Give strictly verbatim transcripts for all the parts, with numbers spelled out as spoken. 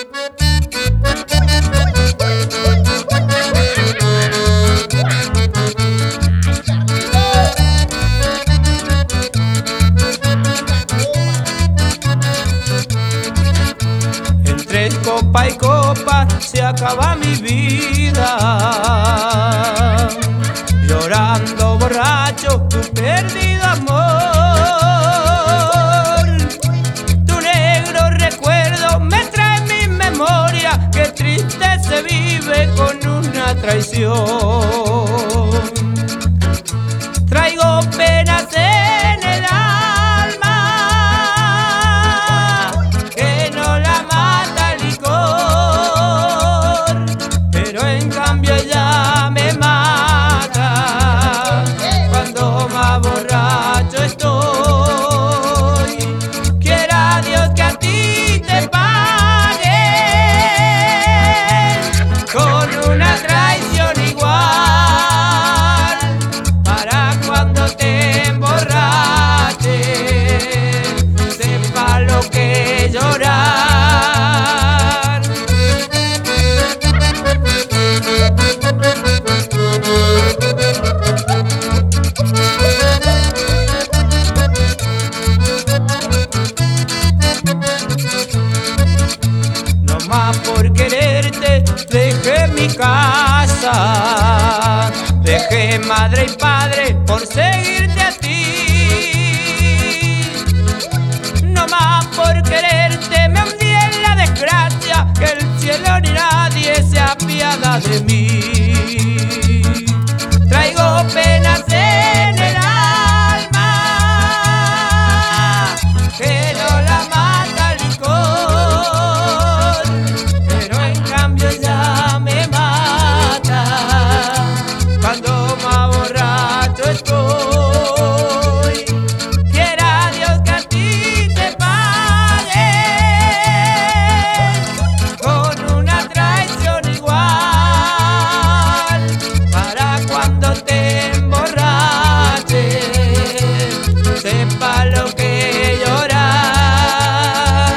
Entre copa y copa se acaba mi vida, llorando borracho tu perdido amor. Tu negro recuerdo me trae en mi memoria, qué triste se vive con una traición. Traigo penas en el alma que no la mata el licor, pero en cambio ella me mata cuando más borracho estoy. Quiera Dios que a ti te paguen con una traición igual, para cuando te emborraches sepa lo que es llorar. No más por quererte dejé mi casa, dejé madre y padre por seguirte a ti. No más por quererte me hundí en la desgracia, que el cielo ni nadie se apiada de mí. Traigo penas en el alma que no la mata el licor, pero en cambio ya me mata cuando más borracho estoy. Quiera Dios que a ti te paguen con una traición igual, para cuando te emborraches sepa lo que es llorar.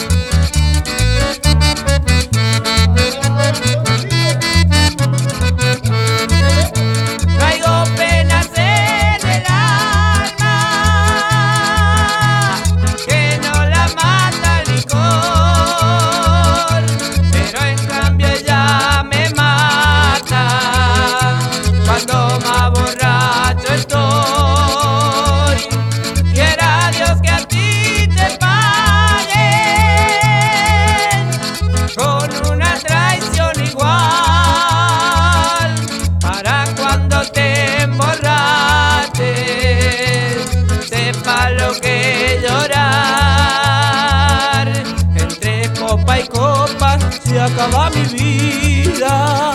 Traigo penas en el alma que no la mata el licor, pero en cambio ella me mata cuando más borracho estoy. Quiera Dios que a ti te paguen con una traición igual, para cuando te emborraches sepa lo que es llorar. Entre copa y copa se acaba mi vida.